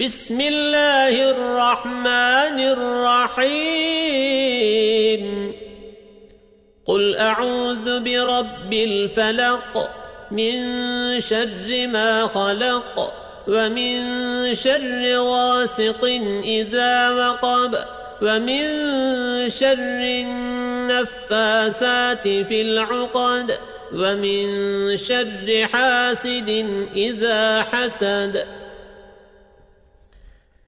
بسم الله الرحمن الرحيم قل أعوذ برب الفلق من شر ما خلق ومن شر غاسق إذا وقب ومن شر النفاثات في العقد ومن شر حاسد إذا حسد